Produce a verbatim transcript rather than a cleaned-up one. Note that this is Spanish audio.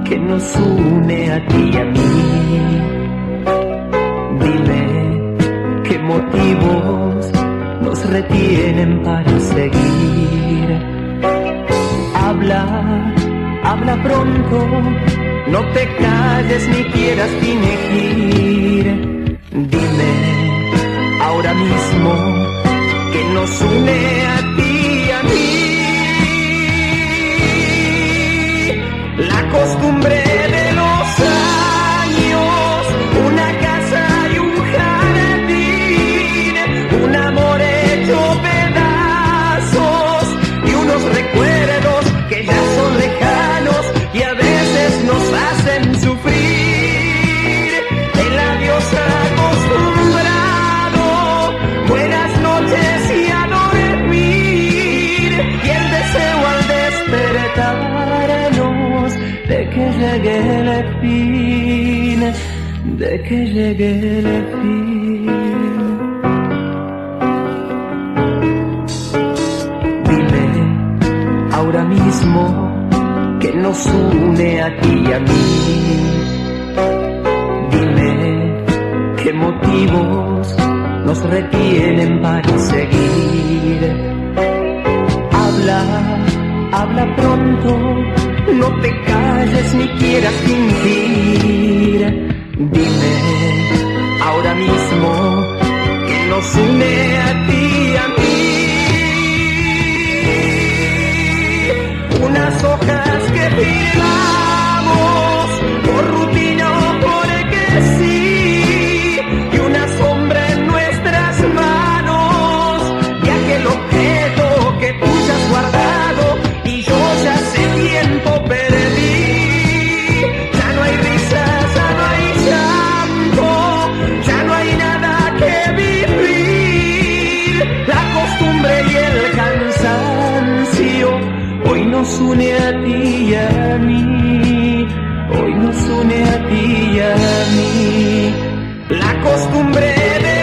que nos une a ti y a mí. Dime qué motivos nos retienen para seguir. Habla, habla pronto, no te calles ni quieras fingir. Dime ahora mismo que nos une a ti y a mí. La costumbre de los años, una casa y un jardín, un amor hecho pedazos y unos recuerdos que ya son lejanos y a veces nos hacen sufrir. El adiós acostumbrado, buenas noches y a dormir, y el deseo al despertarnos de que llegue el fin, de que llegue el fin. Dime ahora mismo que nos une a ti y a mí. Dime qué motivos nos retienen para seguir. Habla, habla pronto, no te calles ni quieras fingir. Dime ahora mismo que nos une a ti y a mí. Unas hojas que firmamos por rutina o porque sí, y una sombra en nuestras manos de aquel objeto que tú ya has guardado y yo ya hace tiempo perdí. Ya no hay risas, ya no hay llanto, ya no hay nada que vivir. La costumbre y el cansancio hoy nos une a ti y a mí, hoy nos une a ti y a mí. La costumbre de